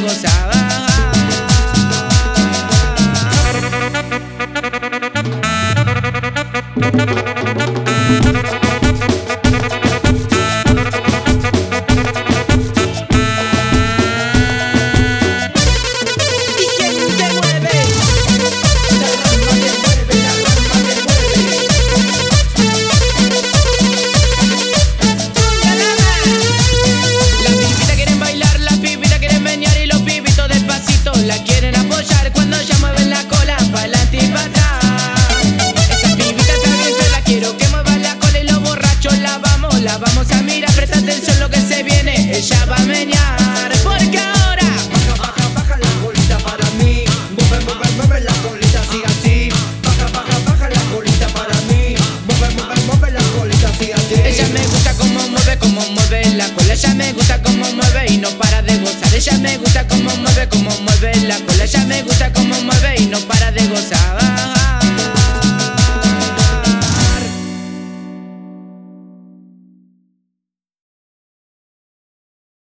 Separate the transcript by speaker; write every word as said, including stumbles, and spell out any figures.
Speaker 1: gozar. La vamos a mirar, presta atención lo que se viene, ella va a menear, porque ahora
Speaker 2: baja, baja, baja la colita para mí, mueve, mueve, mueve la colita, sigue así. Baja, baja, baja la colita para mí, mueve, mueve, mueve la colita, sigue así.
Speaker 1: Ella me gusta como mueve, como mueve la cola, ella me gusta como mueve y no para de gozar. Ella me gusta como mueve, como mueve la cola, ella me gusta